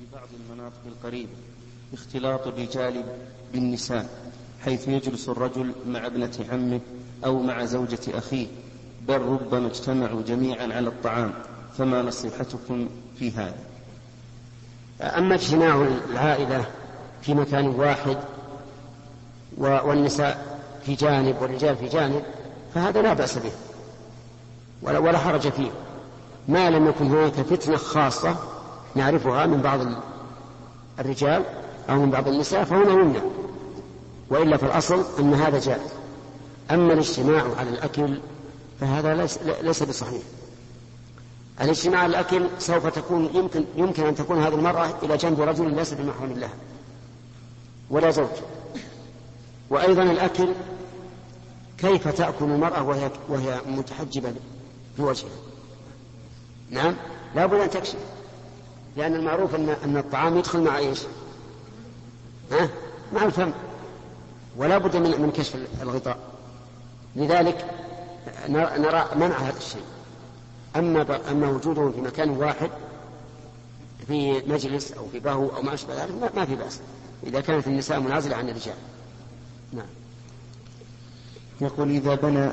بعض المناطق القريبة اختلاط الرجال بالنساء، حيث يجلس الرجل مع ابنة عمه أو مع زوجة أخيه، بل ربما اجتمعوا جميعا على الطعام، فما نصيحتكم في هذا؟ أما اجتماع العائلة في مكان واحد والنساء في جانب والرجال في جانب فهذا لا بأس به ولا حرج فيه، ما لم يكن هناك فتنة خاصة نعرفها من بعض الرجال أو من بعض النساء فهنا يمنع، وإلا في الأصل أن هذا جائز. أما الاجتماع على الأكل فهذا ليس بصحيح. الاجتماع على الأكل سوف تكون يمكن أن تكون هذه المرأة إلى جنب رجل ليس بمحرم لها ولا زوج. وأيضا الأكل كيف تأكل المرأة وهي متحجبة في وجهها؟ نعم، لا بد أن تكشف، لأن المعروف أن الطعام يدخل مع إيش؟ مع الفم، ولا بد من كشف الغطاء. لذلك نرى منع هذا الشيء. أما وجوده في مكان واحد في مجلس أو في بهو أو ما أشبه ذلك ما في بأس إذا كانت النساء منعزلة عن الرجال. نعم. يقول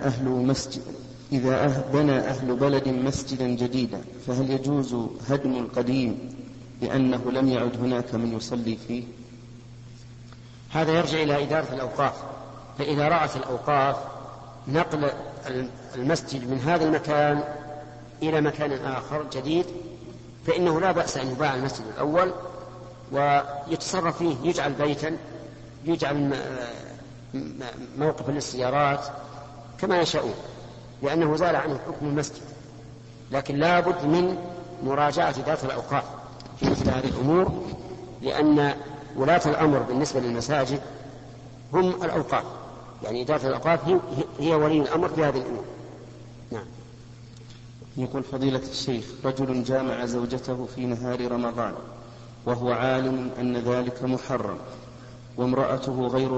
إذا بنى أهل بلد مسجدا جديدا فهل يجوز هدم القديم لأنه لم يعد هناك من يصلي فيه؟ هذا يرجع إلى إدارة الأوقاف، فإذا رأت الأوقاف نقل المسجد من هذا المكان إلى مكان آخر جديد فإنه لا بأس أن يباع المسجد الأول ويتصرف فيه، يجعل بيتا، يجعل موقفا للسيارات كما يشاءون، لأنه زال عنه حكم المسجد. لكن لا بد من مراجعة إدارة الأوقاف في مثل هذه الأمور، لأن ولاة الأمر بالنسبة للمساجد هم الأوقاف، يعني إدارة الأوقاف هي ولي الأمر في هذه الأمور. نعم. يقول فضيلة الشيخ: رجل جامع زوجته في نهار رمضان وهو عالم أن ذلك محرم، وامرأته غير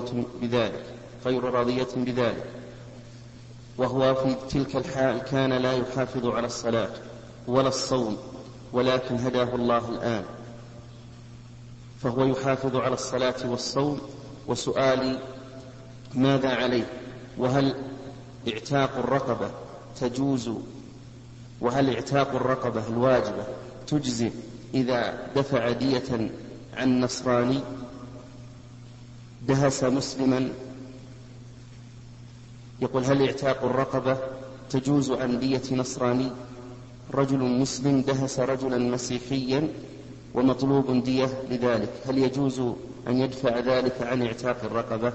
راضية بذلك، وهو في تلك الحال كان لا يحافظ على الصلاة ولا الصوم، ولكن هداه الله الآن فهو يحافظ على الصلاة والصوم. وسؤالي: ماذا عليه؟ وهل اعتاق الرقبة الواجبة تجزئ إذا دفع دية عن نصراني دهس مسلما؟ يقول: هل اعتاق الرقبة تجوز عن دية نصراني؟ رجل مسلم دهس رجلا مسيحيا ومطلوب دية لذلك، هل يجوز أن يدفع ذلك عن اعتاق الرقبة؟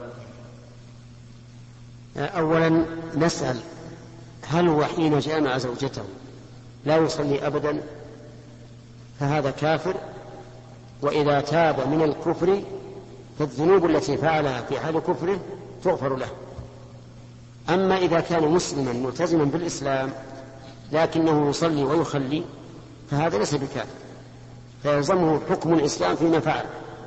أولا نسأل: هل هو حين جامع زوجته لا يصلي أبدا؟ فهذا كافر، وإذا تاب من الكفر فالذنوب التي فعلها في حال كفره تغفر له. أما إذا كان مسلما ملتزما بالإسلام لكنه يصلي ويخلي فهذا ليس بكافر، فيلزمه حكم الإسلام فيما فعل،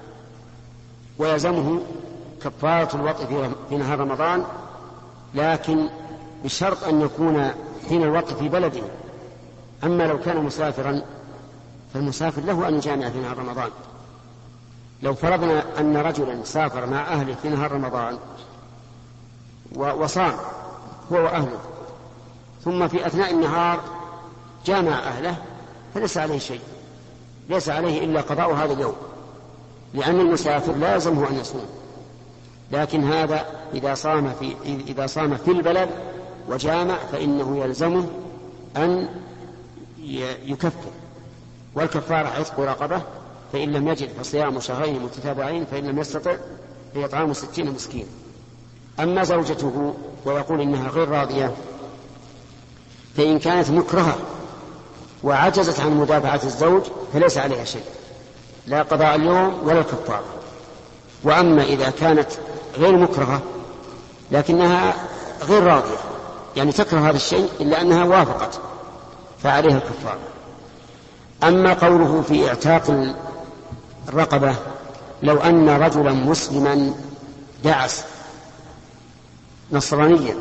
ويلزمه كفارة الوطء في نهار رمضان، لكن بشرط أن يكون حين الوطء في بلده. أما لو كان مسافرا فالمسافر له أن يجامع في نهار رمضان. لو فرضنا أن رجلا سافر مع أهله في نهار رمضان وصام هو وأهله، ثم في أثناء النهار جامع أهله، فليس عليه شيء، ليس عليه إلا قضاء هذا اليوم، لأن المسافر لا يلزمه أن يصوم. لكن هذا إذا صام في البلد وجامع فإنه يلزمه أن يكفر، والكفارة عتق رقبة، فإن لم يجد فصيام شهرين متتابعين، فإن لم يستطع فإطعام 60 مسكين. أما زوجته ويقول إنها غير راضية، فإن كانت مكرهة وعجزت عن مدافعة الزوج فليس عليها شيء، لا قضاء اليوم ولا الكفارة. وأما إذا كانت غير مكرهة لكنها غير راضية، يعني تكره هذا الشيء إلا أنها وافقت، فعليها الكفارة. أما قوله في اعتاق الرقبة: لو أن رجلا مسلما دعس نصرانيا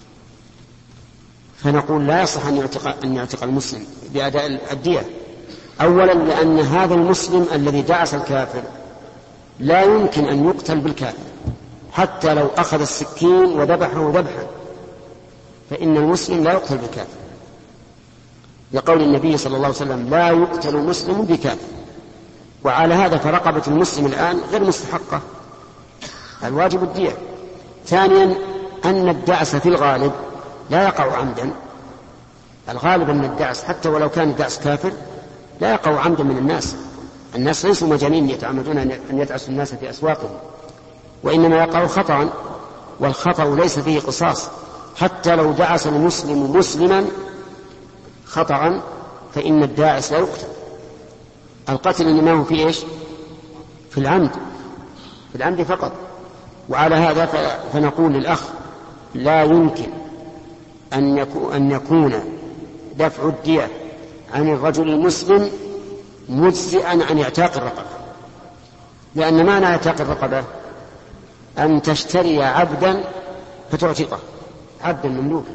فنقول لا يصح أن يعتق المسلم بأداء الدية أولا لأن هذا المسلم الذي دعس الكافر لا يمكن أن يقتل بالكافر حتى لو أخذ السكين وذبحه ذبحا، فإن المسلم لا يقتل بالكافر، لقول النبي صلى الله عليه وسلم لا يقتل مسلم بكافر. وعلى هذا فرقبة المسلم الآن غير مستحقة، الواجب الدية. ثانيا أن الدعس في الغالب لا يقع عمدا، الغالب أن الدعس حتى ولو كان الدعس كافر لا يقع عمدا من الناس ليسوا مجانين يتعمدون أن يدعسوا الناس في أسواقهم، وإنما يقع خطأ، والخطأ ليس فيه قصاص. حتى لو دعس المسلم مسلما خطأ فإن الداعس لا يقتل، القتل إنما هو في إيش؟ في العمد فقط. وعلى هذا فنقول للأخ لا يمكن أن يكون دفع الدية عن الرجل المسلم مجزئا عن اعتاق الرقبة، لأن معنى اعتاق الرقبة أن تشتري عبدا فتعتقه، عبدا مملوكا.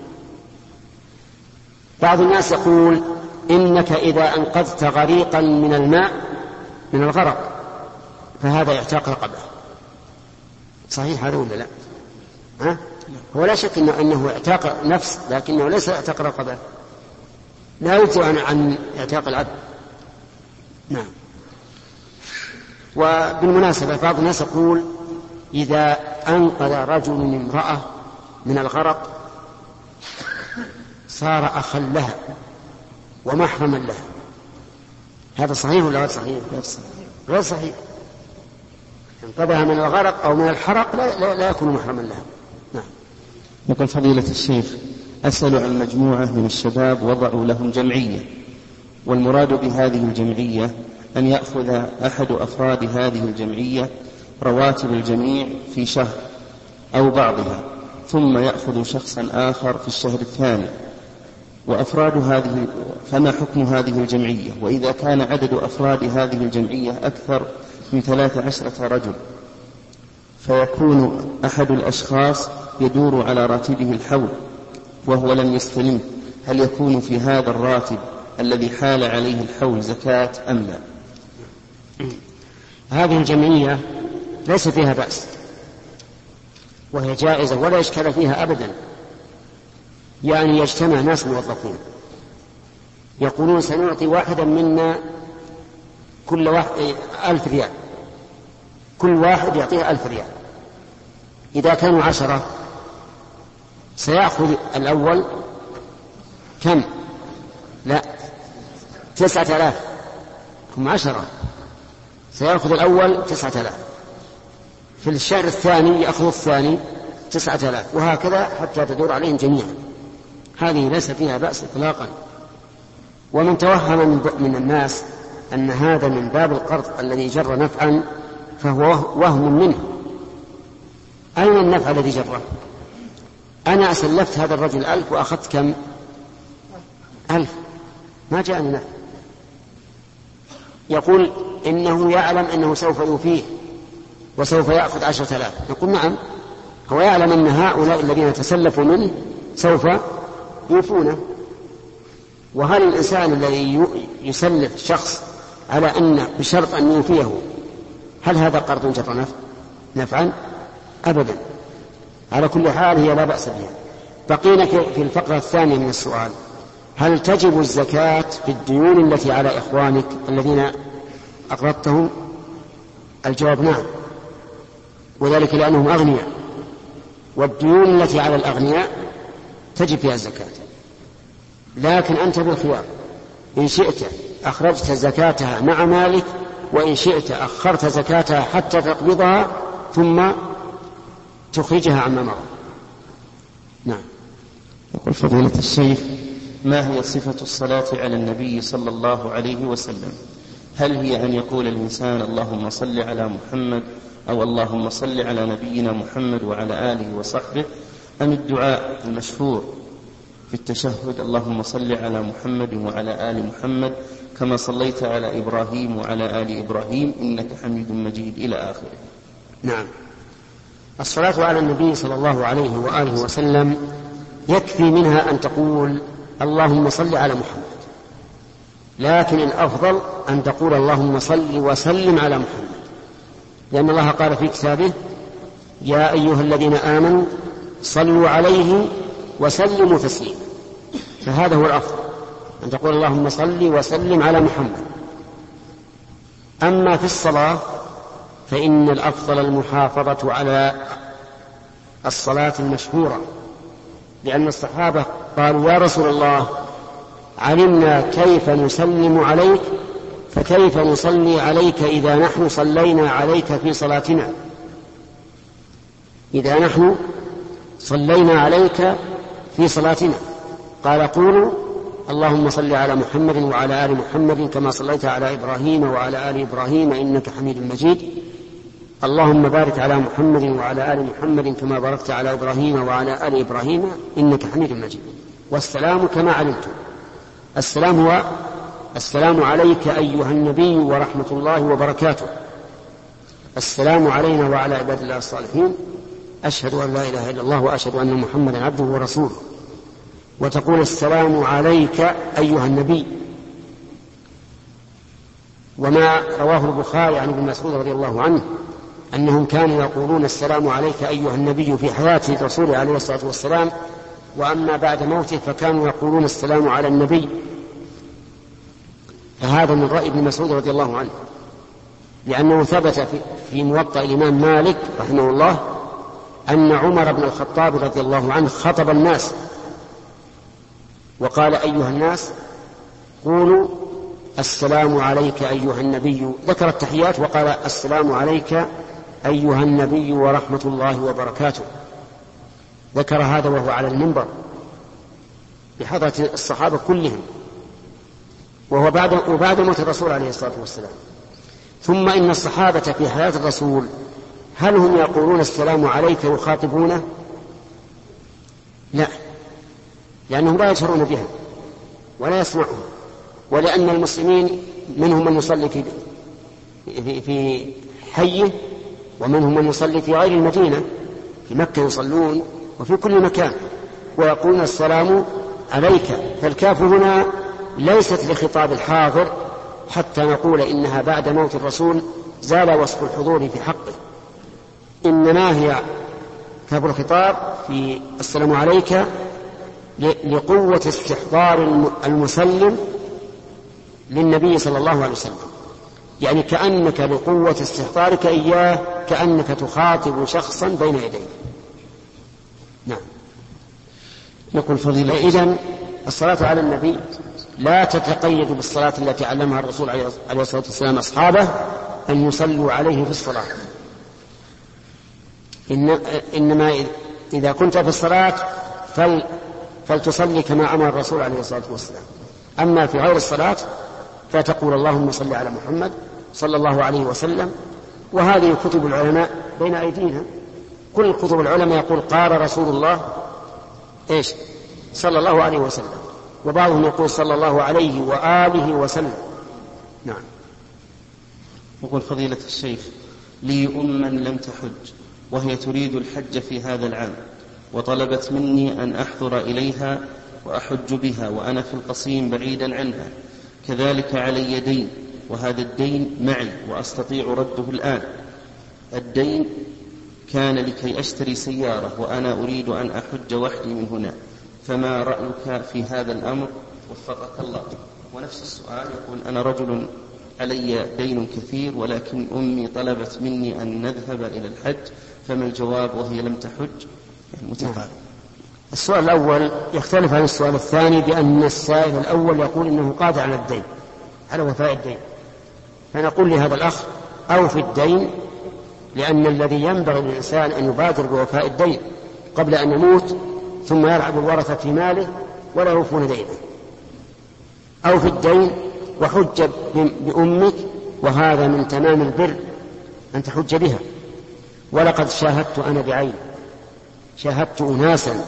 بعض الناس يقول إنك إذا أنقذت غريقا من الماء من الغرق فهذا اعتاق رقبة. صحيح هذا ولا لا؟ هو لا شك أنه اعتاق نفس، لكنه ليس اعتاق رقبة، لا يجزئ عن اعتاق العبد. نعم. وبالمناسبة بعض الناس يقول إذا أنقذ رجل امرأة من الغرق صار أخا لها ومحرما لها، هذا صحيح ولا غير صحيح؟ غير صحيح. انقذها من الغرق أو من الحرق لا يكون محرما لها. نعم. يقول فضيلة الشيخ أسأل عن مجموعة من الشباب وضعوا لهم جمعية، والمراد بهذه الجمعية أن يأخذ أحد أفراد هذه الجمعية رواتب الجميع في شهر أو بعضها، ثم يأخذ شخصا آخر في الشهر الثاني، وأفراد هذه، فما حكم هذه الجمعية؟ وإذا كان عدد أفراد هذه الجمعية أكثر من 13 رجل فيكون أحد الأشخاص يدور على راتبه الحول وهو لم يستلمه، هل يكون في هذا الراتب الذي حال عليه الحول زكاة أم لا؟ هذه الجمعية ليس فيها بأس وهي جائزة ولا إشكال فيها أبدا. يعني يجتمع ناس موظفين يقولون سنعطي واحدا منا كل واحد 1000 ريال، كل واحد يعطيه 1000 ريال. إذا كانوا 10 سيأخذ الأول كم؟ لا 9000، هم 10 سيأخذ الأول 9000، في الشهر الثاني يأخذ الثاني 9000، وهكذا حتى تدور عليهم جميعا. هذه ليس فيها بأس إطلاقا. ومن توهم من الناس أن هذا من باب القرض الذي جر نفعا فهو وهم منه. أين النفع الذي جره؟ أنا أسلفت هذا الرجل 1000 وأخذت كم؟ 1000، ما جاءني نفع. يقول إنه يعلم أنه سوف يوفيه وسوف يأخذ 10,000. نقول نعم، هو يعلم أن هؤلاء الذين تسلفوا منه سوف يوفونه. وهل الإنسان الذي يسلف شخص على أن بشرط أن يوفيه هل هذا قرض جر نفعا؟ أبدا. على كل حال هي لا بأس بها. بقينا في الفقرة الثانية من السؤال: هل تجب الزكاة في الديون التي على إخوانك الذين أقرضتهم؟ الجواب نعم، وذلك لأنهم أغنياء، والديون التي على الأغنياء تجب فيها الزكاة، لكن أنت بالخيار، إن شئت أخرجت زكاتها مع مالك، وإن شئت أخرت زكاتها حتى تقبضها ثم تخرجها عما مضى. نعم. يقول فضيلة الشيخ: ما هي صفة الصلاة على النبي صلى الله عليه وسلم؟ هل هي أن يقول الإنسان اللهم صل على محمد أو اللهم صل على نبينا محمد وعلى آله وصحبه، أم الدعاء المشهور في التشهد اللهم صل على محمد وعلى آل محمد كما صليت على إبراهيم وعلى آل إبراهيم إنك حميد مجيد إلى آخره؟ نعم. الصلاة على النبي صلى الله عليه وآله وسلم يكفي منها أن تقول اللهم صل على محمد، لكن الأفضل أن تقول اللهم صل وسلم على محمد، لأن الله قال في كتابه يا أيها الذين آمنوا صلوا عليه وسلموا تسليما، فهذا هو الأفضل أن تقول اللهم صل وسلم على محمد. أما في الصلاة فإن الأفضل المحافظة على الصلاة المشهورة، لأن الصحابة قالوا يا رسول الله علمنا كيف نسلم عليك فكيف نصلي عليك إذا نحن صلينا عليك في صلاتنا، إذا نحن صلينا عليك في صلاتنا. قال قولوا اللهم صل على محمد وعلى آل محمد كما صليت على إبراهيم وعلى آل إبراهيم إنك حميد مجيد، اللهم بارك على محمد وعلى آل محمد كما باركت على إبراهيم وعلى آل إبراهيم إنك حميد مجيد. والسلام كما علمتم، السلام هو السلام عليك أيها النبي ورحمة الله وبركاته، السلام علينا وعلى عباد الله الصالحين، أشهد أن لا إله إلا الله وأشهد أن محمدا عبده ورسوله. وتقول السلام عليك أيها النبي. وما رواه البخاري عن ابن مسعود رضي الله عنه أنهم كانوا يقولون السلام عليك أيها النبي في حياة رسوله عليه الصلاة والسلام، وأما بعد موته فكانوا يقولون السلام على النبي. فهذا من رأي ابن مسعود رضي الله عنه، لأنه ثبت في موطأ الإمام مالك رحمه الله أن عمر بن الخطاب رضي الله عنه خطب الناس وقال أيها الناس قولوا السلام عليك أيها النبي، ذكر التحيات وقال السلام عليك أيها النبي ورحمة الله وبركاته، ذكر هذا وهو على المنبر بحضرة الصحابة كلهم، وهو بعد موت الرسول عليه الصلاة والسلام. ثم إن الصحابة في حياة الرسول هل هم يقولون السلام عليك يخاطبونه؟ لا، لأنهم لا يشعرون بها ولا يسمعون، ولأن المسلمين منهم من يصلي في حيه ومنهم من يصلي في غير المدينة، في مكة يصلون وفي كل مكان ويقولون السلام عليك. فالكاف هنا ليست لخطاب الحاضر حتى نقول إنها بعد موت الرسول زال وصف الحضور في حقه، إنما هي كاف الخطاب في السلام عليك لقوة استحضار المسلم للنبي صلى الله عليه وسلم، يعني كأنك لقوة استحضارك إياه كأنك تخاطب شخصا بين يديه. نعم. يقول فضيلة إذن الصلاة على النبي لا تتقيد بالصلاة التي علمها الرسول عليه الصلاة والسلام أصحابه أن يصلوا عليه في الصلاة، إنما إذا كنت في الصلاة فلتصلي كما أمر الرسول عليه الصلاة والسلام. أما في غير الصلاة فتقول اللهم صل على محمد صلى الله عليه وسلم. وهذه كتب العلماء بين أيدينا، كل كتب العلماء يقول قال رسول الله إيش صلى الله عليه وسلم، وبعضهم يقول صلى الله عليه وآله وسلم. نعم. يقول فضيلة الشيخ لي لم تحج وهي تريد الحج في هذا العام، وطلبت مني أن أحضر إليها وأحج بها وأنا في القصيم بعيدا عنها، كذلك علي دين وهذا الدين معي وأستطيع رده الآن. الدين كان لكي أشتري سيارة وأنا أريد أن أحج وحدي من هنا، فما رأيك في هذا الأمر وفقك الله؟ ونفس السؤال يقول أنا رجل علي دين كثير ولكن أمي طلبت مني أن نذهب إلى الحج، فما الجواب وهي لم تحج؟ متقابل. السؤال الأول يختلف عن السؤال الثاني بأن السائل الأول يقول إنه قادر على الدين على وفاء الدين، فنقول لهذا الأخ أوفي الدين، لأن الذي ينبغي للإنسان أن يبادر بوفاء الدين قبل أن يموت ثم يلعب الورثة في ماله ولا يوفون دينه. أوفي الدين وحج بأمك، وهذا من تمام البر أن تحج بها. ولقد شاهدت أنا بعيني، شاهدت أناسا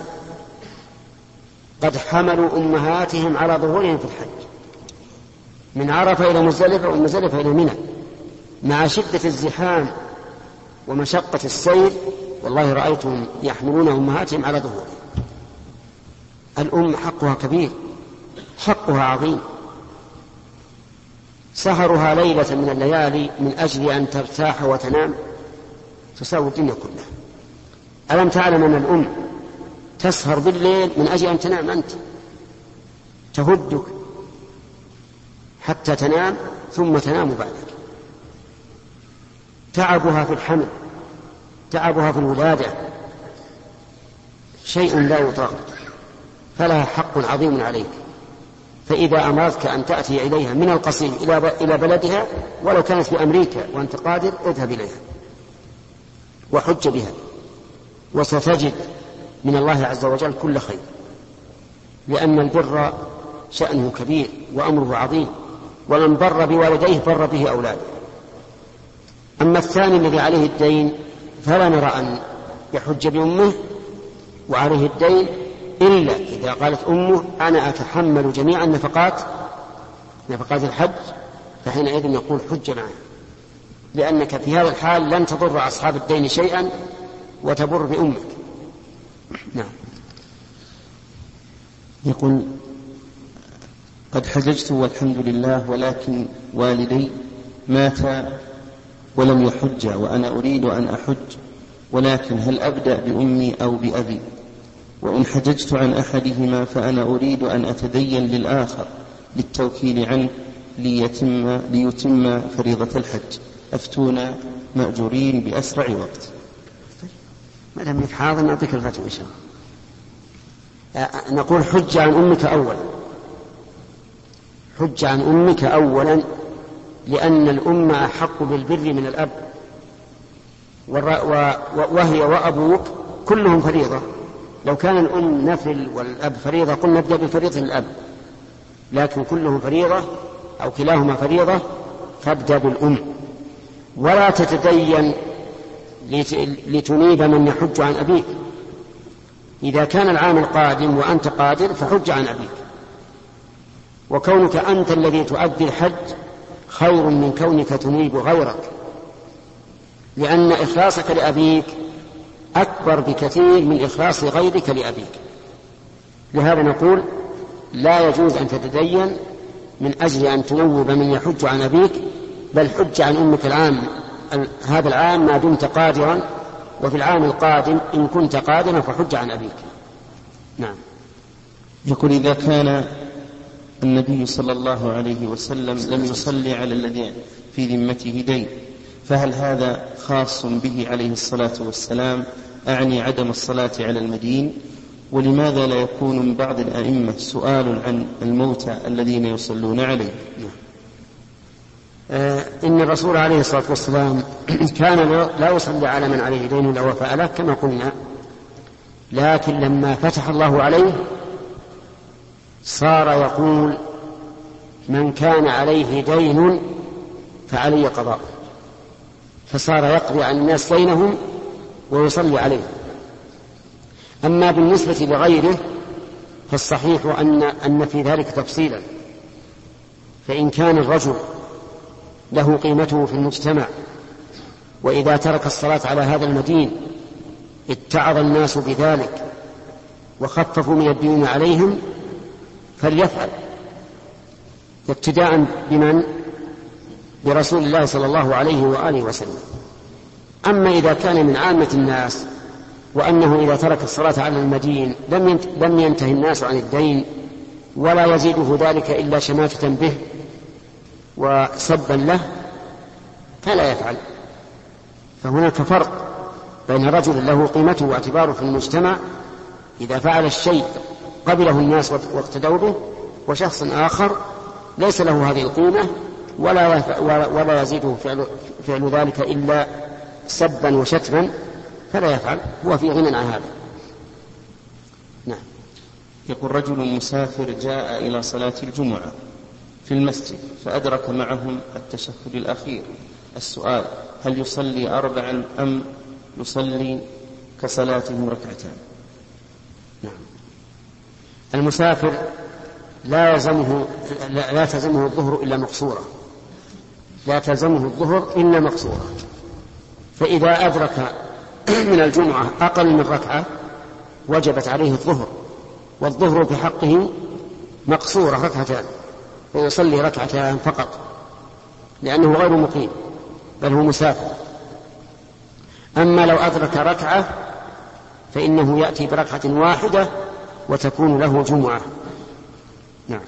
قد حملوا أمهاتهم على ظهورهم في الحج من عرفة إلى مزدلفة ومن مزدلفة إلى منى مع شدة الزحام ومشقة السير، والله رأيتهم يحملون أمهاتهم على ظهورهم. الأم حقها كبير، حقها عظيم، سهرها ليلة من الليالي من أجل أن ترتاح وتنام تساوي الدنيا كلها. ألم تعلم أن الأم تسهر بالليل من أجل أن تنام أنت، تهدك حتى تنام ثم تنام بعدك. تعبها في الحمل، تعبها في الولادة شيء لا يطاق، فلها حق عظيم عليك. فإذا أمرتك أن تأتي إليها من القصيم إلى بلدها ولو كانت في أمريكا وأنت قادر، اذهب إليها وحج بها، وستجد من الله عز وجل كل خير، لأن البر شأنه كبير وأمره عظيم، ومن بر بوالديه بر به أولاده. أما الثاني الذي عليه الدين فلا نرى أن يحج بأمه وعليه الدين إلا إذا قالت أمه أنا أتحمل جميع نفقات الحج، فحينئذ نقول حج معه، لأنك في هذا الحال لن تضر أصحاب الدين شيئا وتبر بأمك. نعم. يقول قد حججت والحمد لله، ولكن والدي ماتا ولم يحج وأنا أريد أن أحج، ولكن هل أبدأ بأمي أو بأبي؟ وإن حججت عن أحدهما فأنا أريد أن أتدين للآخر للتوكيل عنه ليتم فريضة الحج، أفتونا مأجورين بأسرع وقت. ما دام لك حاضر نعطيك الفتوى إن شاء الله. نقول حج عن أمك أولا، حج عن أمك أولا، لأن الأم أحق بالبر من الأب، وهي وأبوك كلهم فريضة. لو كان الأم نفل والأب فريضة قلنا نبدأ بفريضة الأب، لكن كلهم فريضة أو كلاهما فريضة فابدأ بالأم. ولا تتدين لتنيب من يحج عن أبيك. إذا كان العام القادم وأنت قادر فحج عن أبيك، وكونك أنت الذي تؤدي الحج خير من كونك تنيب غيرك، لأن إخلاصك لأبيك أكبر بكثير من إخلاص غيرك لأبيك. لهذا نقول لا يجوز أن تتدين من أجل أن تنوب من يحج عن أبيك، بل حج عن أمك هذا العام ما دمت قادرا، وفي العام القادم إن كنت قادرا فحج عن أبيك. نعم. يقول إذا كان النبي صلى الله عليه وسلم لم يصلي على الذي في ذمته دين، فهل هذا خاص به عليه الصلاة والسلام، أعني عدم الصلاة على المدين؟ ولماذا لا يكون من بعض الأئمة سؤال عن الموتى الذين يصلون عليه؟ إن الرسول عليه الصلاة والسلام كان لا يصلي على من عليه دين إلا وفاء له كما قلنا، لكن لما فتح الله عليه صار يقول من كان عليه دين فعلي قضاء، فصار يقضي عن الناس دينهم ويصلي عليه. أما بالنسبة لغيره فالصحيح أن في ذلك تفصيلا، فإن كان الرجل له قيمته في المجتمع وإذا ترك الصلاة على هذا المدين اتعظ الناس بذلك وخففوا من الدين عليهم فليفعل، ابتداء بمن؟ برسول الله صلى الله عليه وآله وسلم. أما إذا كان من عامة الناس وأنه إذا ترك الصلاة على المدين لم ينتهي الناس عن الدين ولا يزيده ذلك إلا شماتة به وسبا له فلا يفعل. فهناك فرق بين رجل له قيمته واعتباره في المجتمع إذا فعل الشيء قبله الناس واقتدوا به، وشخص آخر ليس له هذه القيمة ولا يزيده فعل ذلك إلا سبا وشتما فلا يفعل، هو في غنى عن هذا. نعم. يقول رجل مسافر جاء إلى صلاة الجمعة في المسجد فأدرك معهم التشهد الأخير. السؤال: هل يصلي 4 أم يصلي كصلاتهم ركعتان؟ نعم. المسافر لا تلزمه الظهر إلا مقصورة، لا تلزمه الظهر إلا مقصورة. فإذا أدرك من الجمعة أقل من ركعة وجبت عليه الظهر، والظهر في حقه مقصورة 2 ركعتان، فيصلي 2 ركعتان فقط لأنه غير مقيم بل هو مسافر. أما لو أدرك ركعة فإنه يأتي بركعة واحدة وتكون له جمعة. نعم.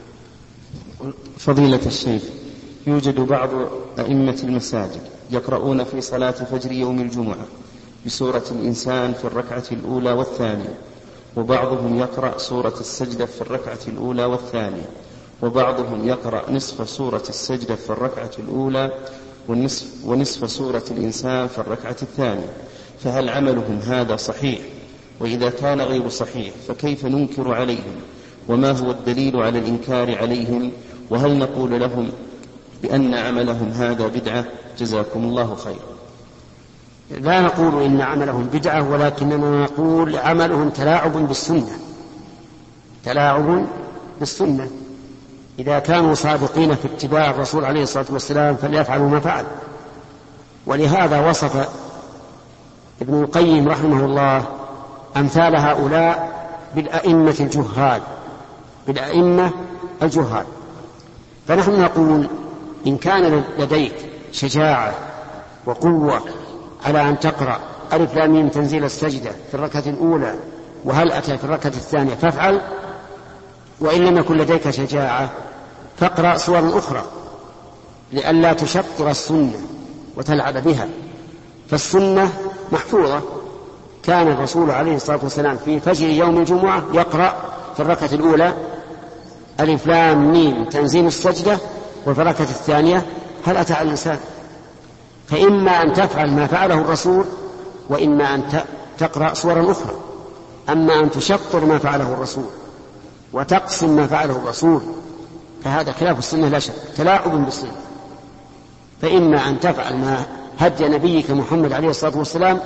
فضيلة الشيخ، يوجد بعض أئمة المساجد يقرؤون في صلاة فجر يوم الجمعة بسورة الإنسان في الركعة الأولى والثانية، وبعضهم يقرأ سورة السجدة في الركعة الأولى والثانية، وبعضهم يقرأ نصف سورة السجدة في الركعة الأولى ونصف سورة الإنسان في الركعة الثانية، فهل عملهم هذا صحيح؟ وإذا كان غير صحيح فكيف ننكر عليهم؟ وما هو الدليل على الإنكار عليهم؟ وهل نقول لهم بأن عملهم هذا بدعة؟ جزاكم الله خيرا. لا نقول إن عملهم بدعة، ولكننا نقول عملهم تلاعب بالسنة، تلاعب بالسنة. إذا كانوا صادقين في اتباع الرسول عليه الصلاة والسلام فليفعلوا ما فعل. ولهذا وصف ابن القيم رحمه الله أمثال هؤلاء بالأئمة الجهال، بالأئمة الجهال. فنحن نقول إن كان لديك شجاعة وقوة على أن تقرأ ألف لام ميم تنزيل السجدة في الركعة الأولى وهل أتى في الركعة الثانية فافعل، وإن لم يكن لديك شجاعة فاقرأ سور أخرى لئلا تشطر السنة وتلعب بها. فالسنة محفوظة. كان الرسول عليه الصلاة والسلام في فجر يوم الجمعة يقرأ في الركعة الأولى ألف لام ميم تنزيل السجدة، وفي الركعة الثانية هل أتى على الإنسان. فإما أن تفعل ما فعله الرسول، وإما أن تقرأ سورا أخرى. أما أن تشطر ما فعله الرسول وتقسم ما فعله الرسول فهذا خلاف السنة لا شك، تلاعب بالسنة. فإما أن تفعل ما هدي نبيك محمد عليه الصلاة والسلام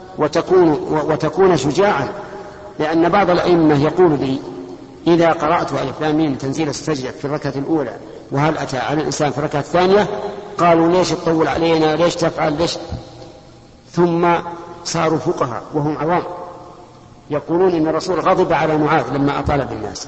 وتكون شجاعا، لأن بعض الأئمة يقول لي إذا قرأت ألف لام ميم تنزيل السجدة في الركعة الأولى وهل أتى على الإنسان في الركعة الثانية قالوا ليش تطول علينا، ليش تفعل، ليش؟ ثم صاروا فقهاء وهم عوام يقولون إن الرسول غضب على معاذ لما أطال بالناس.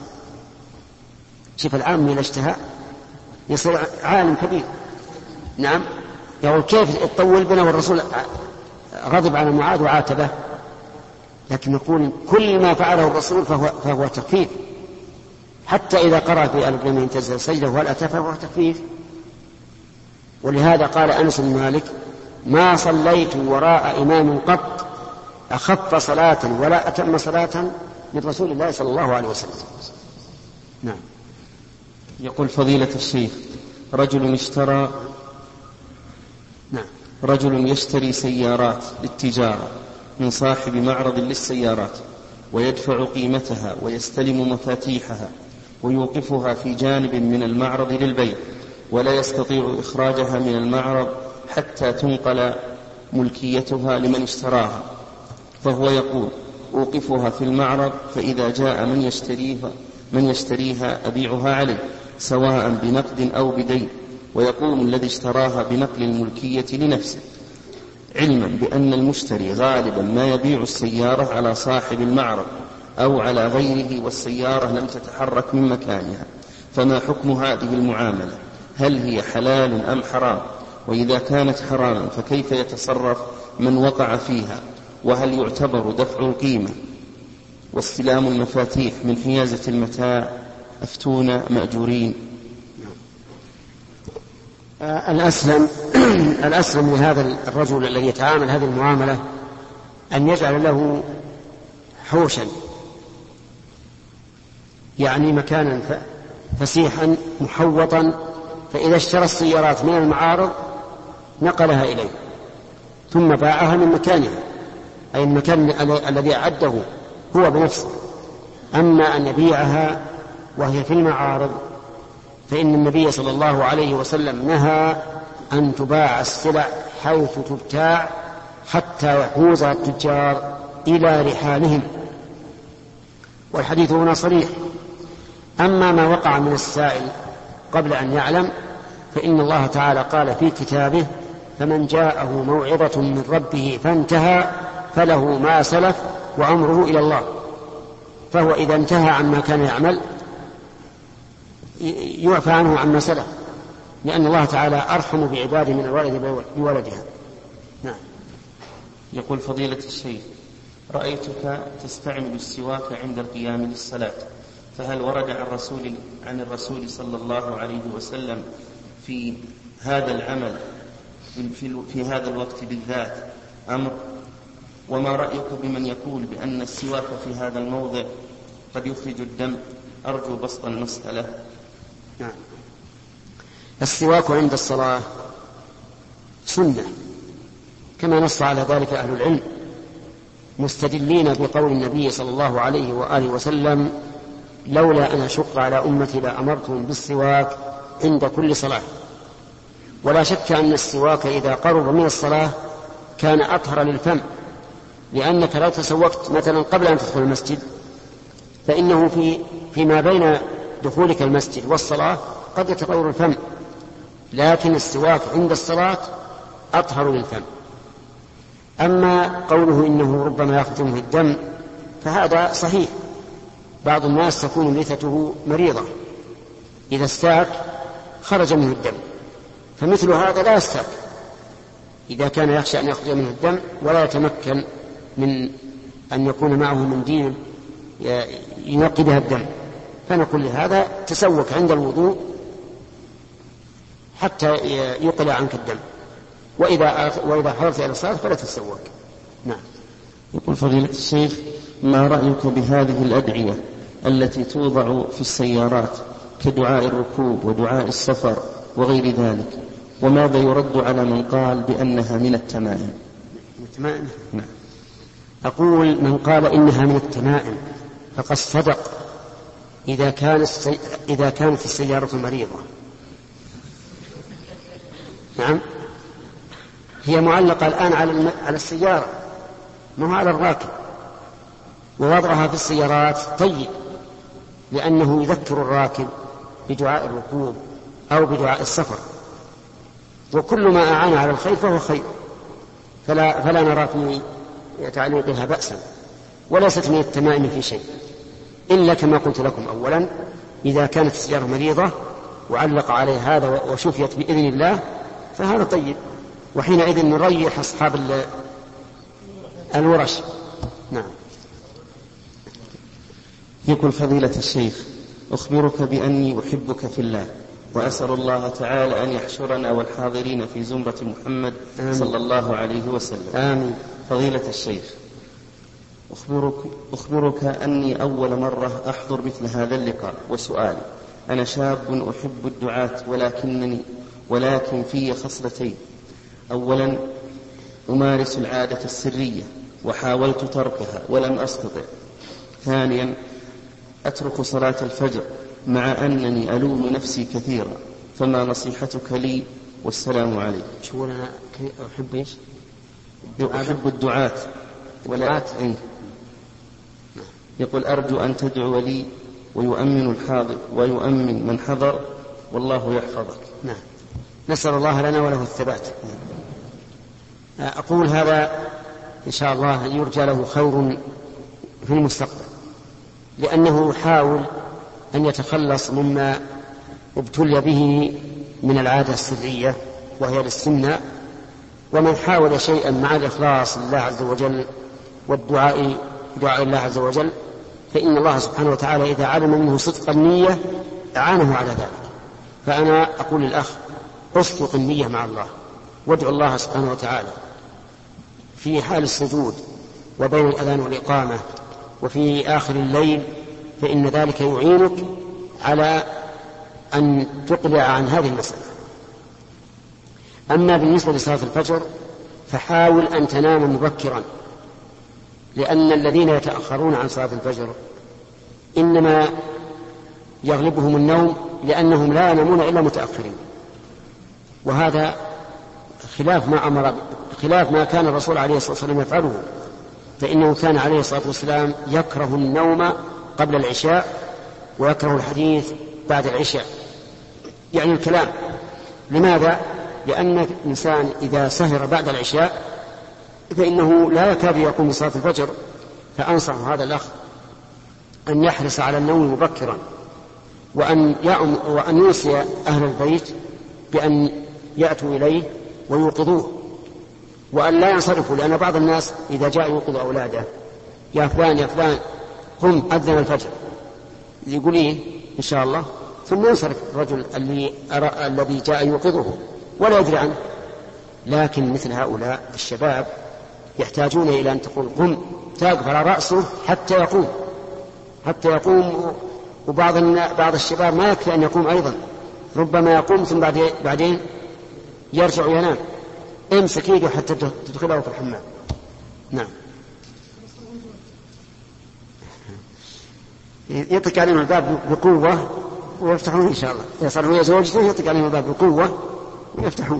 شوف العام إذا اشتهى يصير عالم كبير. نعم، يقول كيف تطول بنا والرسول غضب على معاذ وعاتبه. لكن نقول كل ما فعله الرسول فهو تخفيف، حتى إذا قرأ في ألف لام ميم تنزيل السجدة وهل أتى فهو تخفيف. ولهذا قال أنس بن مالك ما صليت وراء إمام قط أخف صلاة ولا أتم صلاة من رسول الله صلى الله عليه وسلم. نعم. يقول فضيلة الشيخ، رجل يشتري سيارات للتجارة من صاحب معرض للسيارات ويدفع قيمتها ويستلم مفاتيحها ويوقفها في جانب من المعرض للبيع، ولا يستطيع إخراجها من المعرض حتى تنقل ملكيتها لمن اشتراها، فهو يقول أوقفها في المعرض فإذا جاء من يشتريها أبيعها عليه سواء بنقد أو بدين، ويقوم الذي اشتراها بنقل الملكية لنفسه، علما بأن المشتري غالبا ما يبيع السيارة على صاحب المعرض أو على غيره والسيارة لم تتحرك من مكانها. فما حكم هذه المعاملة؟ هل هي حلال أم حرام؟ وإذا كانت حراما فكيف يتصرف من وقع فيها؟ وهل يعتبر دفع القيمة واستلام المفاتيح من حيازة المتاع؟ أفتونا مأجورين. الأسلم لهذا الرجل الذي يتعامل هذه المعاملة أن يجعل له حوشا، يعني مكانا فسيحا محوطا، فإذا اشترى السيارات من المعارض نقلها إليه ثم باعها من مكانها، أي المكان الذي أعده هو بنفسه. أما أن يبيعها وهي في المعارض فإن النبي صلى الله عليه وسلم نهى أن تباع السلع حيث تبتاع حتى يحوزها التجار إلى رحالهم، والحديث هنا صريح. أما ما وقع من السائل قبل أن يعلم فإن الله تعالى قال في كتابه فمن جاءه موعظة من ربه فانتهى فله ما سلف وأمره إلى الله. فهو إذا انتهى عما كان يعمل يعفى عنه عما سلف، لأن الله تعالى أرحم بعباده من الوالد بولدها. نعم. يقول فضيلة الشيخ: رأيتك تستعمل السواك عند القيام للصلاة، فهل ورد عن الرسول صلى الله عليه وسلم في هذا العمل في هذا الوقت بالذات أمر؟ وما رأيك بمن يقول بأن السواك في هذا الموضع قد يخرج الدم؟ أرجو بسط المسألة. نعم. السواك عند الصلاة سنة كما نص على ذلك أهل العلم، مستدلين بقول النبي صلى الله عليه وآله وسلم: لولا أن أشق على أمتي لأمرتهم بالسواك عند كل صلاة. ولا شك أن السواك إذا قرب من الصلاة كان أطهر للفم، لأنك لو تسوكت مثلا قبل أن تدخل المسجد فإنه فيما بين دخولك المسجد والصلاة قد يتغير الفم، لكن السواك عند الصلاة أطهر للفم. أما قوله إنه ربما يخرج منه الدم فهذا صحيح، بعض الناس تكون لثته مريضة، إذا استاك خرج منه الدم، فمثل هذا لا يستاك إذا كان يخشى أن يخرج منه الدم ولا يتمكن من أن يكون معه منديل ينقي بها الدم، فنقول لهذا تسوك عند الوضوء حتى يقلع عنك الدم، وإذا حضرت إلى الصلاة فلا تتسوك. نعم. يقول فضيلة الشيخ: ما رأيك بهذه الأدعية التي توضع في السيارات كدعاء الركوب ودعاء السفر وغير ذلك، وماذا يرد على من قال بأنها من التمائم؟ نعم. أقول من قال إنها من التمائم فقد صدق إذا كانت السيارة مريضة. نعم. هي معلقة الآن على السيارة، ما على الراكب، ووضعها في السيارات طيب، لأنه يذكر الراكب بدعاء الركوب أو بدعاء السفر، وكل ما أعان على الخير فهو خير، فلا نرى في تعليقها بأسا، وليست من التمائم في شيء، إلا كما قلت لكم أولا إذا كانت السيارة مريضة وعلق عليه هذا وشفيت بإذن الله فهذا طيب، وحينئذ نريح أصحاب الورش. نعم. يقول فضيلة الشيخ: أخبرك بأني أحبك في الله، وأسأل الله تعالى أن يحشرنا والحاضرين في زمرة محمد صلى الله عليه وسلم. آمين. فضيلة الشيخ، أخبرك أني أول مرة أحضر مثل هذا اللقاء، وسؤالي: أنا شاب أحب الدعاة ولكن في خصلتين: أولا أمارس العادة السرية وحاولت تركها ولم أستطع. ثانيا أترك صلاة الفجر مع أنني ألوم نفسي كثيرا، فما نصيحتك لي؟ والسلام عليكم. شو أنا أحب إيش؟ أحب الدعاة يقول: أرجو أن تدعو لي ويؤمن الحاضر ويؤمن من حضر، والله يحفظك. نعم. نسأل الله لنا وله الثبات. أقول هذا إن شاء الله يرجى له خير في المستقبل، لأنه يحاول أن يتخلص مما ابتلي به من العادة السرية وهي الاستمناء، ومن حاول شيئا مع الإخلاص لله عز وجل والدعاء الله عز وجل فإن الله سبحانه وتعالى إذا علم منه صدق النية أعانه على ذلك. فأنا أقول للأخ: اصدق النية مع الله، وادعو الله سبحانه وتعالى في حال السجود وبين الأذان والإقامة وفي آخر الليل، فإن ذلك يعينك على أن تقلع عن هذه المسألة. أما بالنسبة لصلاة الفجر فحاول أن تنام مبكرا، لأن الذين يتأخرون عن صلاة الفجر إنما يغلبهم النوم لأنهم لا ينامون إلا متأخرين، وهذا خلاف ما كان الرسول عليه الصلاة والسلام يفعله، فإنه كان عليه الصلاة والسلام يكره النوم قبل العشاء ويكره الحديث بعد العشاء، يعني الكلام. لماذا؟ لأن الإنسان إذا سهر بعد العشاء فإنه لا يكاد يقوم بصلاة الفجر. فأنصح هذا الأخ أن يحرص على النوم مبكرا، وأن يوصي أهل البيت بأن يأتوا إليه ويوقظوه، وأن لا ينصرفوا، لأن بعض الناس إذا جاء يوقظ أولاده: يا فلان يا فلان قم أذن الفجر، يقول إيه إن شاء الله، ثم ينصرف الرجل الذي جاء يوقظه ولا يدري عنه. لكن مثل هؤلاء الشباب يحتاجون إلى أن تقول قم، تقف على رأسه حتى يقوم. وبعض الشباب ما يكفي أن يقوم أيضا، ربما يقوم ثم بعدين يرجع ينام. امسك يده حتى تدخله في الحمام. نعم. يطلق عليهم الباب بقوة ويفتحون إن شاء الله، يصل هو زوجته يطلق عليهم الباب بقوة ويفتحون.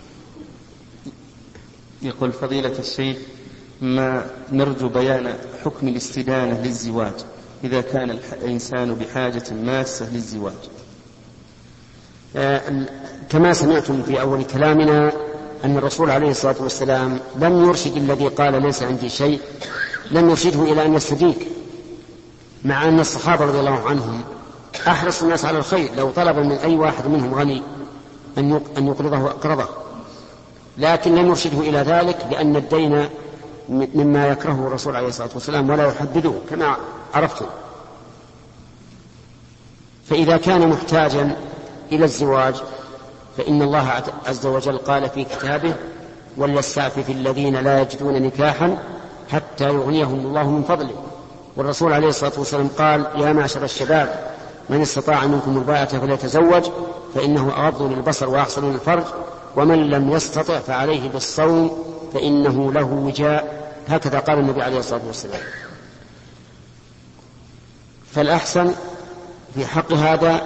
يقول فضيلة الشيخ: ما نرجو بيان حكم الاستدانة للزواج إذا كان الإنسان بحاجة ماسة للزواج. كما سمعتم في أول كلامنا أن الرسول عليه الصلاة والسلام لم يرشد الذي قال ليس عندي شيء، لم يرشده إلى أن يستديك، مع أن الصحابة رضي الله عنهم أحرص الناس على الخير، لو طلب من أي واحد منهم غني أن يقرضه أقرضه، لكن لم يرشده إلى ذلك لأن الدين مما يكرهه الرسول عليه الصلاة والسلام ولا يحدده كما عرفتم. فإذا كان محتاجا إلى الزواج فإن الله عز وجل قال في كتابه: وليستعفف الذين لا يجدون نكاحا حتى يغنيهم الله من فضله. والرسول عليه الصلاة والسلام قال: يا معشر الشباب من استطاع منكم الباءة فليتزوج فإنه أغض للبصر وأحسن للفرج، ومن لم يستطع فعليه بالصوم فإنه له وجاء. هكذا قال النبي عليه الصلاة والسلام. فالأحسن في حق هذا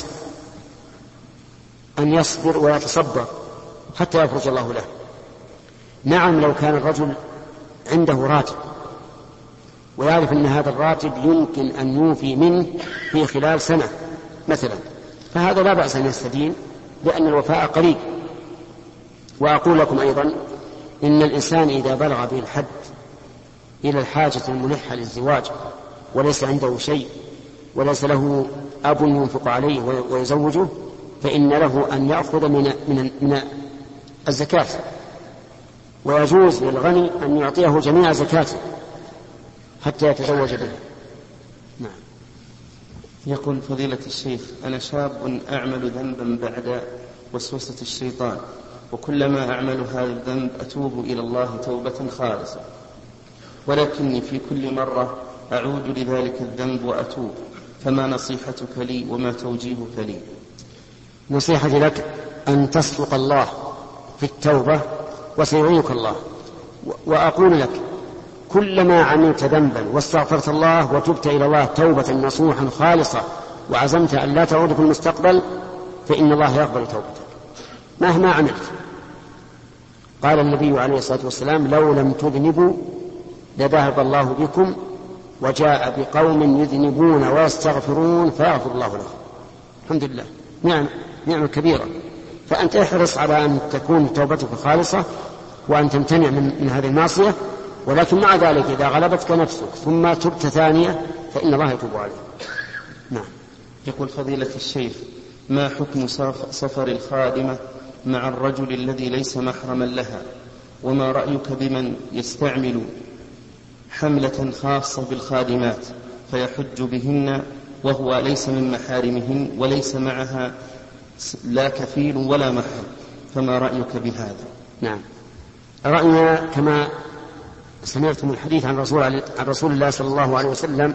أن يصبر ويتصبر حتى يفرج الله له. نعم، لو كان الرجل عنده راتب ويعرف أن هذا الراتب يمكن أن يوفي منه في خلال سنة مثلا، فهذا لا بأس أن يستدين لأن الوفاء قريب. وأقول لكم أيضا إن الإنسان إذا بلغ به الحد إلى الحاجة الملحة للزواج وليس عنده شيء وليس له أب ينفق عليه ويزوجه، فإن له أن يأخذ من الزكاة، ويجوز للغني أن يعطيه جميع زكاته حتى يتزوج به. نعم. يقول فضيلة الشيخ: أنا شاب أعمل ذنبا بعد وسوسة الشيطان، وكلما أعمل هذا الذنب أتوب إلى الله توبة خالصة، ولكني في كل مرة أعود لذلك الذنب وأتوب، فما نصيحتك لي وما توجيهك لي؟ نصيحتي لك أن تصدق الله في التوبة وسيعينك الله. وأقول لك كلما عملت ذنبا واستغفرت الله وتبت إلى الله توبة نصوحا خالصة وعزمت أن لا تعود في المستقبل فإن الله يقبل توبتك مهما عملت. قال النبي عليه الصلاة والسلام: لو لم تذنبوا لذهب الله بكم وجاء بقوم يذنبون ويستغفرون فيغفر الله لهم. الحمد لله، نعمة كبيرة. فأنت احرص على أن تكون توبتك خالصة وأن تمتنع من هذه المعصية، ولكن مع ذلك إذا غلبتك نفسك ثم تبت ثانية فإن الله يتوب عليك. نعم. يقول فضيلة الشيخ: ما حكم سفر الخادمة مع الرجل الذي ليس محرما لها؟ وما رأيك بمن يستعمل حملة خاصة بالخادمات فيحج بهن وهو ليس من محارمهن وليس معها لا كفيل ولا محرم، فما رأيك بهذا؟ نعم، رأينا كما سمعتم الحديث عن رسول الله صلى الله عليه وسلم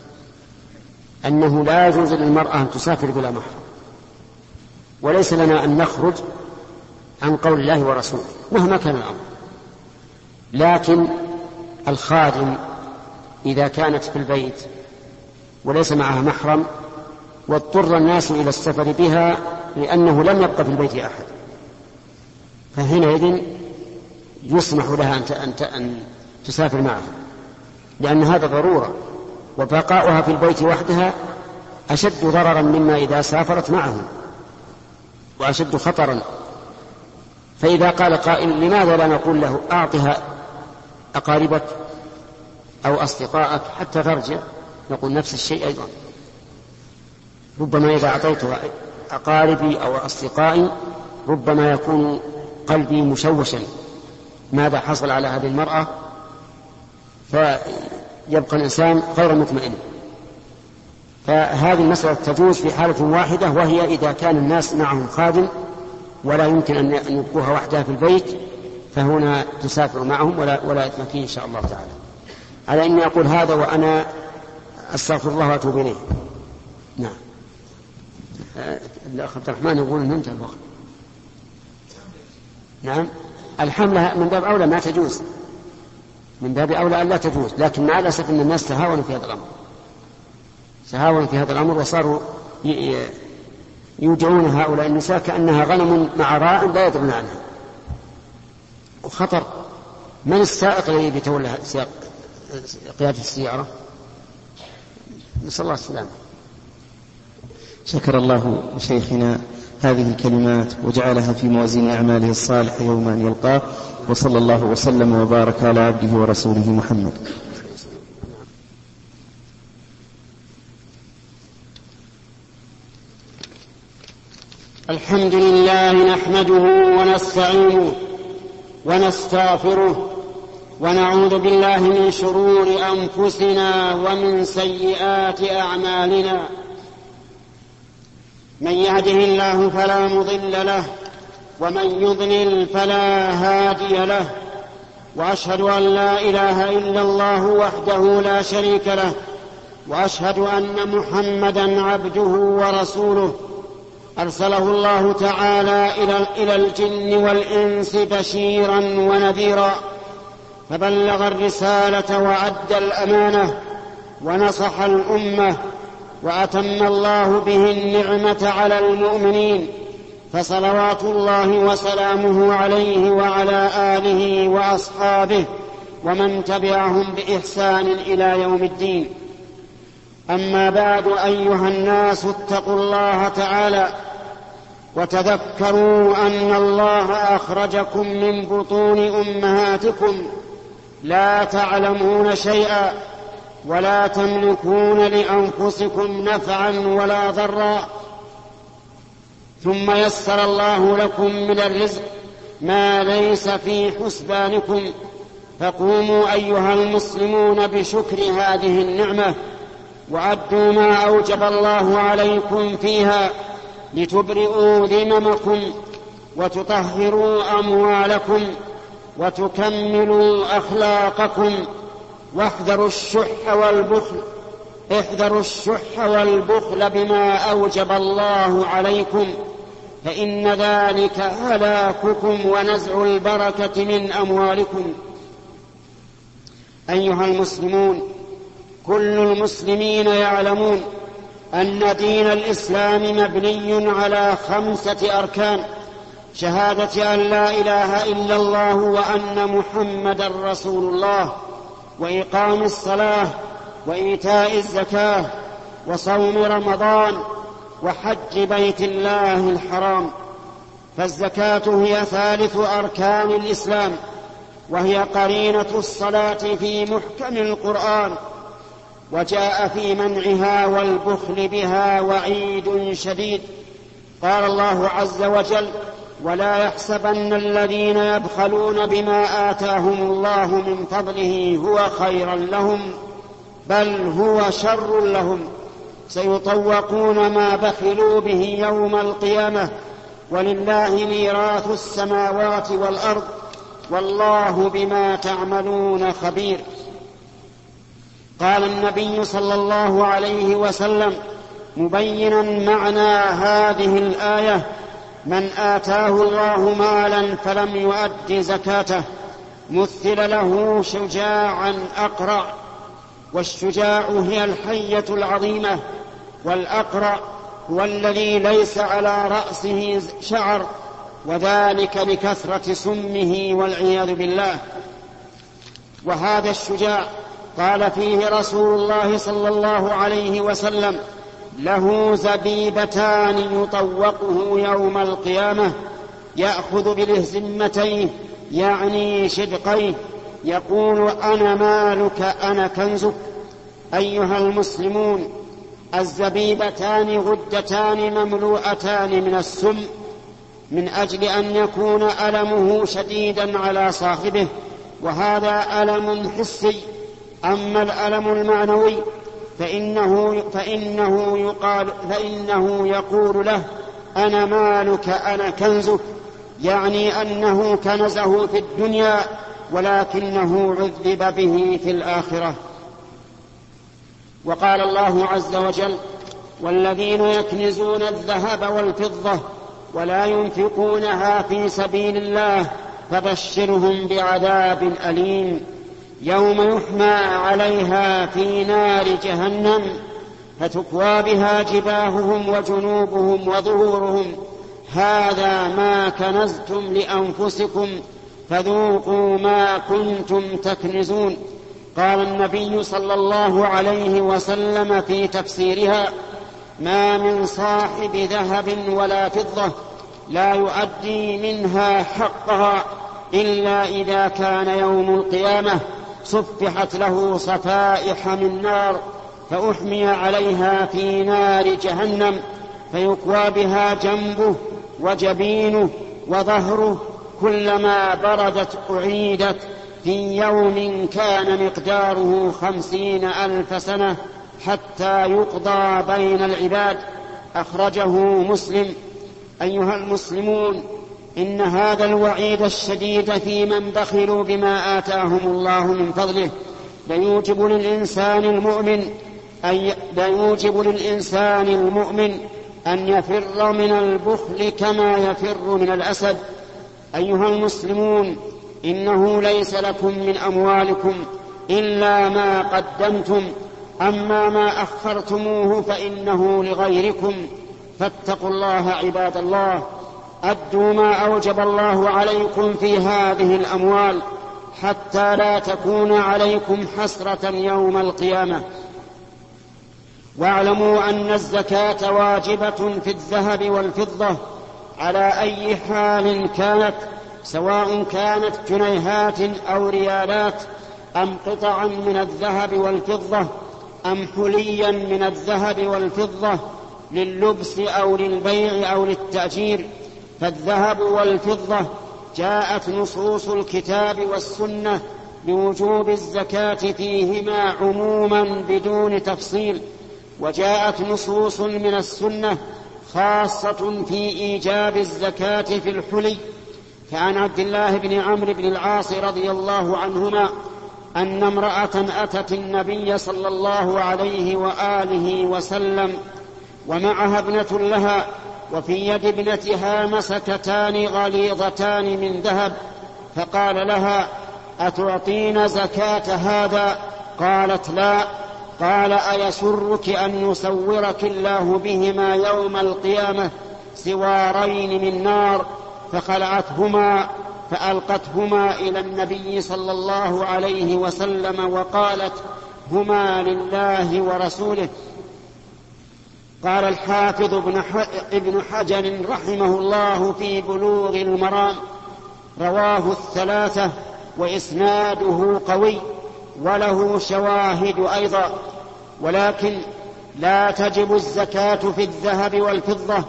أنه لا يجوز للمرأة أن تسافر بلا محرم، وليس لنا أن نخرج عن قول الله ورسوله مهما كان الأمر. لكن الخادم إذا كانت في البيت وليس معها محرم واضطر الناس إلى السفر بها لأنه لم يبقى في البيت أحد، فحينئذ يسمح لها أن تسافر معه، لأن هذا ضرورة، وبقاؤها في البيت وحدها أشد ضررا مما إذا سافرت معه وأشد خطرا. فإذا قال قائل: لماذا لا نقول له أعطها أقاربك أو أصدقائك حتى ترجع؟ نقول نفس الشيء أيضا. ربما إذا أعطيتها أقاربي أو أصدقائي ربما يكون قلبي مشوشا ماذا حصل على هذه المرأة، فيبقى الإنسان غير مطمئن. فهذه المسألة تجوز في حالة واحدة، وهي إذا كان الناس معهم خادم ولا يمكن أن يبقوها وحدها في البيت، فهنا تسافر معهم ولا إثم فيه إن شاء الله تعالى. على إني أقول هذا وأنا أستغفر الله وأتوب إليه. نعم. الأخ عبد الرحمن يقول أن انتهى الوقت. نعم، الحملة من باب أولى ما تجوز، من باب أولى أن لا تجوز، لكن مع الأسف أن الناس تهاونوا في هذا الأمر وصاروا يوجعون هؤلاء النساء كأنها غنم مع راع لا يدرون عنها. وخطر. من السائق الذي يتولى قيادة السيارة؟ نسأل الله السلامة. شكر الله شيخنا هذه الكلمات وجعلها في موازين أعماله الصالحة يوم أن يلقاه، وصلى الله وسلم وبارك على عبده ورسوله محمد. الحمد لله نحمده ونستعينه ونستغفره ونعوذ بالله من شرور أنفسنا ومن سيئات أعمالنا. من يهده الله فلا مضل له ومن يضلل فلا هادي له، وأشهد أن لا إله إلا الله وحده لا شريك له، وأشهد أن محمدا عبده ورسوله أرسله الله تعالى إلى الجن والإنس بشيرا ونذيرا، فبلغ الرسالة وأدى الأمانة ونصح الأمة، وأتم الله به النعمة على المؤمنين، فصلوات الله وسلامه عليه وعلى آله وأصحابه ومن تبعهم بإحسان إلى يوم الدين. أما بعد، أيها الناس اتقوا الله تعالى وتذكروا أن الله أخرجكم من بطون أمهاتكم لا تعلمون شيئا ولا تملكون لأنفسكم نفعا ولا ضرا، ثم يسر الله لكم من الرزق ما ليس في حسبانكم، فقوموا أيها المسلمون بشكر هذه النعمة وأدوا ما أوجب الله عليكم فيها لتبرئوا ذممكم وتطهروا أموالكم وتكملوا أخلاقكم، واحذروا الشح والبخل بما أوجب الله عليكم، فإن ذلك هلاككم ونزع البركة من أموالكم. أيها المسلمون، كل المسلمين يعلمون أن دين الإسلام مبني على 5 أركان: شهادة أن لا إله إلا الله وأن محمدا رسول الله، وإقام الصلاة، وإيتاء الزكاة، وصوم رمضان، وحج بيت الله الحرام. فالزكاة هي 3 أركان الإسلام، وهي قرينة الصلاة في محكم القرآن، وجاء في منعها والبخل بها وعيد شديد. قال الله عز وجل: ولا يحسبن الذين يبخلون بما آتاهم الله من فضله هو خيرا لهم بل هو شر لهم، سيطوقون ما بخلوا به يوم القيامة، ولله ميراث السماوات والأرض والله بما تعملون خبير. قال النبي صلى الله عليه وسلم مبينا معنى هذه الآية: من آتاه الله مالا فلم يؤد زكاته مثل له شجاعا أقرع، والشجاع هي الحية العظيمة، والأقرع هو الذي ليس على رأسه شعر، وذلك لكثرة سمه والعياذ بالله. وهذا الشجاع قال فيه رسول الله صلى الله عليه وسلم: له زبيبتان يطوقه يوم القيامة، يأخذ بالهزمتين يعني شدقيه، يقول: أنا مالك أنا كنزك. أيها المسلمون، الزبيبتان غدتان مملوءتان من السم، من أجل أن يكون ألمه شديدا على صاحبه، وهذا ألم حسي. أما الألم المعنوي فإنه يقول له: أنا مالك أنا كنزك، يعني أنه كنزه في الدنيا ولكنه عذب به في الآخرة. وقال الله عز وجل: والذين يكنزون الذهب والفضة ولا ينفقونها في سبيل الله فبشرهم بعذاب أليم يوم يحمى عليها في نار جهنم فتكوى بها جباههم وجنوبهم وظهورهم هذا ما كنزتم لأنفسكم فذوقوا ما كنتم تكنزون. قال النبي صلى الله عليه وسلم في تفسيرها: ما من صاحب ذهب ولا فضة لا يؤدي منها حقها إلا إذا كان يوم القيامة صفحت له صفائح من نار فأحمي عليها في نار جهنم فيكوى بها جنبه وجبينه وظهره، كلما بردت أعيدت في يوم كان مقداره 50,000 سنة حتى يقضى بين العباد. أخرجه مسلم. أيها المسلمون، إن هذا الوعيد الشديد في من بخلوا بما آتاهم الله من فضله ليوجب للإنسان المؤمن أن يفر من البخل كما يفر من الأسد. أيها المسلمون، إنه ليس لكم من أموالكم إلا ما قدمتم، أما ما أخرتموه فإنه لغيركم، فاتقوا الله عباد الله. أدوا ما أوجب الله عليكم في هذه الأموال حتى لا تكون عليكم حسرة يوم القيامة. واعلموا أن الزكاة واجبة في الذهب والفضة على أي حال كانت، سواء كانت جنيهات أو ريالات، أم قطعا من الذهب والفضة، أم حليا من الذهب والفضة لللبس أو للبيع أو للتأجير. فالذهب والفضة جاءت نصوص الكتاب والسنة بوجوب الزكاة فيهما عموما بدون تفصيل، وجاءت نصوص من السنة خاصة في إيجاب الزكاة في الحلي. فعن عبد الله بن عمرو بن العاص رضي الله عنهما أن امرأة أتت النبي صلى الله عليه وآله وسلم ومعها ابنة لها، وفي يد ابنتها مسكتان غليظتان من ذهب، فقال لها: أتعطين زكاة هذا؟ قالت: لا. قال: أيسرك أن يصورك الله بهما يوم القيامة سوارين من نار؟ فخلعتهما فألقتهما إلى النبي صلى الله عليه وسلم وقالت: هما لله ورسوله. قال الحافظ ابن حجر رحمه الله في بلوغ المرام: رواه الثلاثة وإسناده قوي وله شواهد أيضا. ولكن لا تجب الزكاة في الذهب والفضة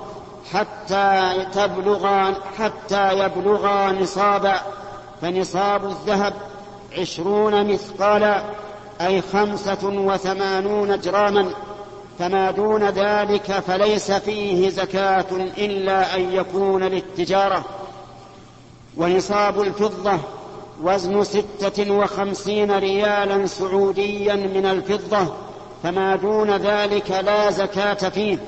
حتى يبلغا نصابا، فنصاب الذهب 20 مثقالا أي 85 جراما، فما دون ذلك فليس فيه زكاة إلا أن يكون للتجارة. ونصاب الفضة وزن 56 ريالا سعوديا من الفضة، فما دون ذلك لا زكاة فيه.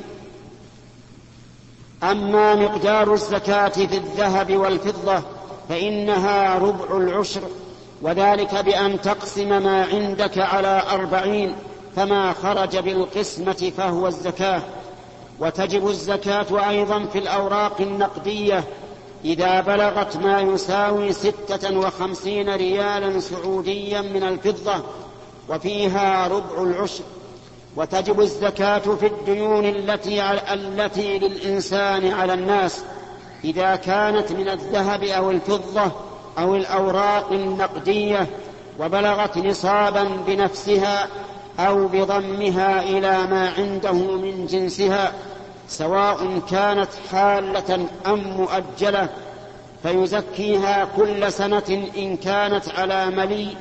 أما مقدار الزكاة في الذهب والفضة فإنها ربع العشر، وذلك بأن تقسم ما عندك على 40، فما خرج بالقسمة فهو الزكاة. وتجب الزكاة أيضا في الأوراق النقدية إذا بلغت ما يساوي 56 ريالا سعوديا من الفضة، وفيها ربع العشر. وتجب الزكاة في الديون التي للإنسان على الناس إذا كانت من الذهب أو الفضة أو الأوراق النقدية وبلغت نصابا بنفسها أو بضمها إلى ما عنده من جنسها، سواء كانت حالة أم مؤجلة، فيزكيها كل سنة إن كانت على ملي،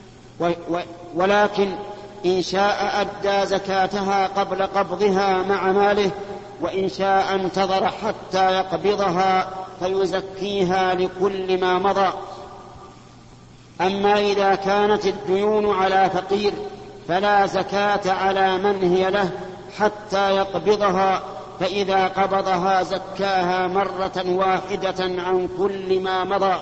ولكن إن شاء أدى زكاتها قبل قبضها مع ماله، وإن شاء انتظر حتى يقبضها فيزكيها لكل ما مضى. أما إذا كانت الديون على فقير فلا زكاة على من هي له حتى يقبضها، فإذا قبضها زكاها مرة واحدة عن كل ما مضى.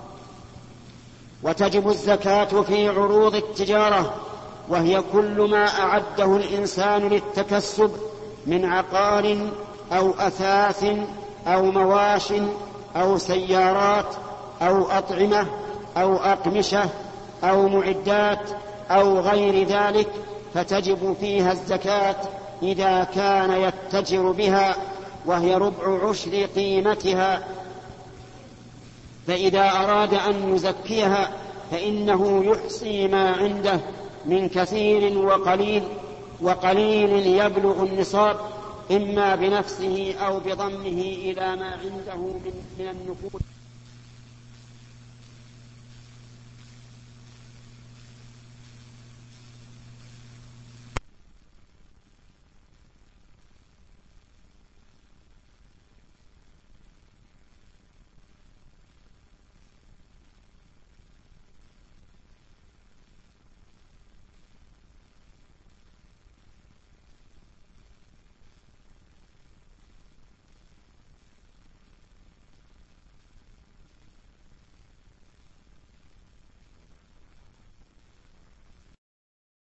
وتجب الزكاة في عروض التجارة، وهي كل ما أعده الإنسان للتكسب من عقار أو أثاث أو مواش أو سيارات أو أطعمة أو أقمشة أو معدات أو غير ذلك، فتجب فيها الزكاة إذا كان يتجر بها، وهي ربع عشر قيمتها. فإذا أراد أن يزكيها فإنه يحصي ما عنده من كثير وقليل يبلغ النصاب، إما بنفسه أو بضمه إلى ما عنده من النقود.